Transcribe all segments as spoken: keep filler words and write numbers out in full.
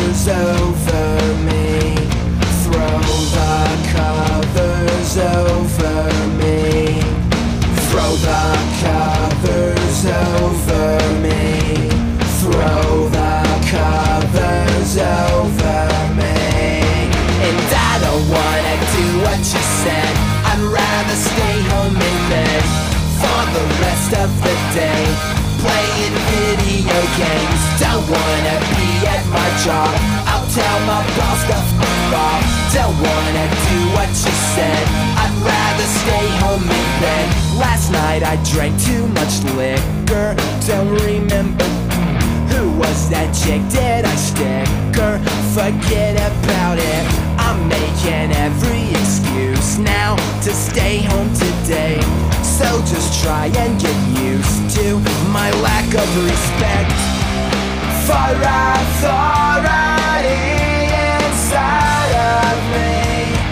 covers over me. Throw the covers over me. Throw the covers over me. Throw the covers over me. And I don't wanna do what you said. I'd rather stay home in bed for the rest of the day, playing video games. Don't wanna be at my job. I'll tell my boss to f*** off. Don't wanna do what you said. I'd rather stay home in bed. Last night I drank too much liquor. Don't remember who was that chick. Did I stick her? Forget about it. I'm making every excuse now to stay home today. So just try and get used to my lack of respect for authority inside of me.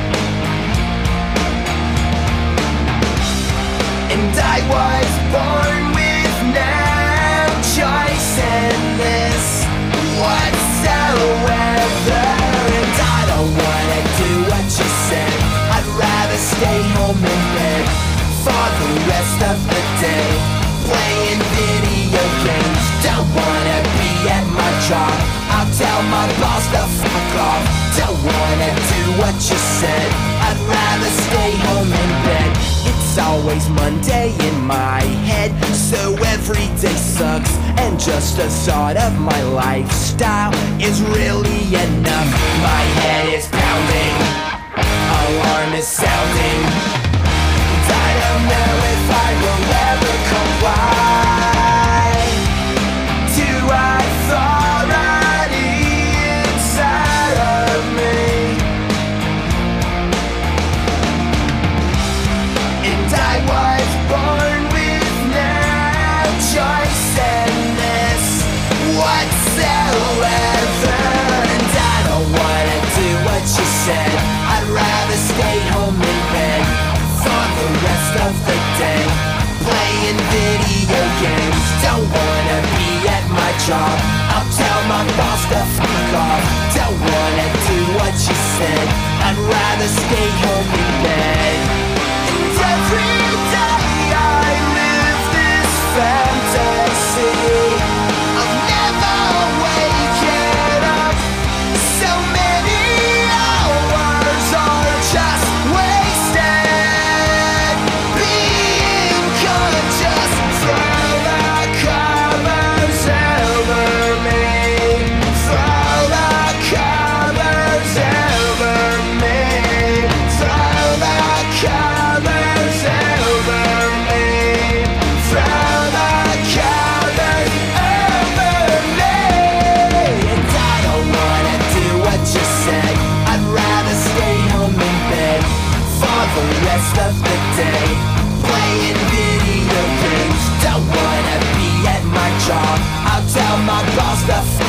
And I was born with no choice in this whatsoever. And I don't wanna do what you said. I'd rather stay home in bed for the rest of the day, playing video games. Don't wanna be at my job. I'll tell my boss to fuck off. Don't wanna do what you said. I'd rather stay home in bed. It's always Monday in my head, so every day sucks. And just the thought of my lifestyle is really enough. My head is pounding, alarm is sounding. I don't know if I will ever comply to authority inside of me. And I was born with no choice in this whatsoever. And I don't wanna do what you said. I'd rather stay home in bed for the rest of the day, playing video games. Don't wanna be at my job. I'll tell my boss to fuck off. Don't wanna do what you said. I'd rather stay home in bed. And every day I live this fantasy of never waking up. So many hours are just wasted being conscious. Throw the covers over me. Throw the covers over me. Throw the covers over me. Throw the covers over me. And I don't wanna do what you said. I'd rather stay home in bed for the rest of the day, playing video games. Don't wanna be at my job. I'll tell my boss to f***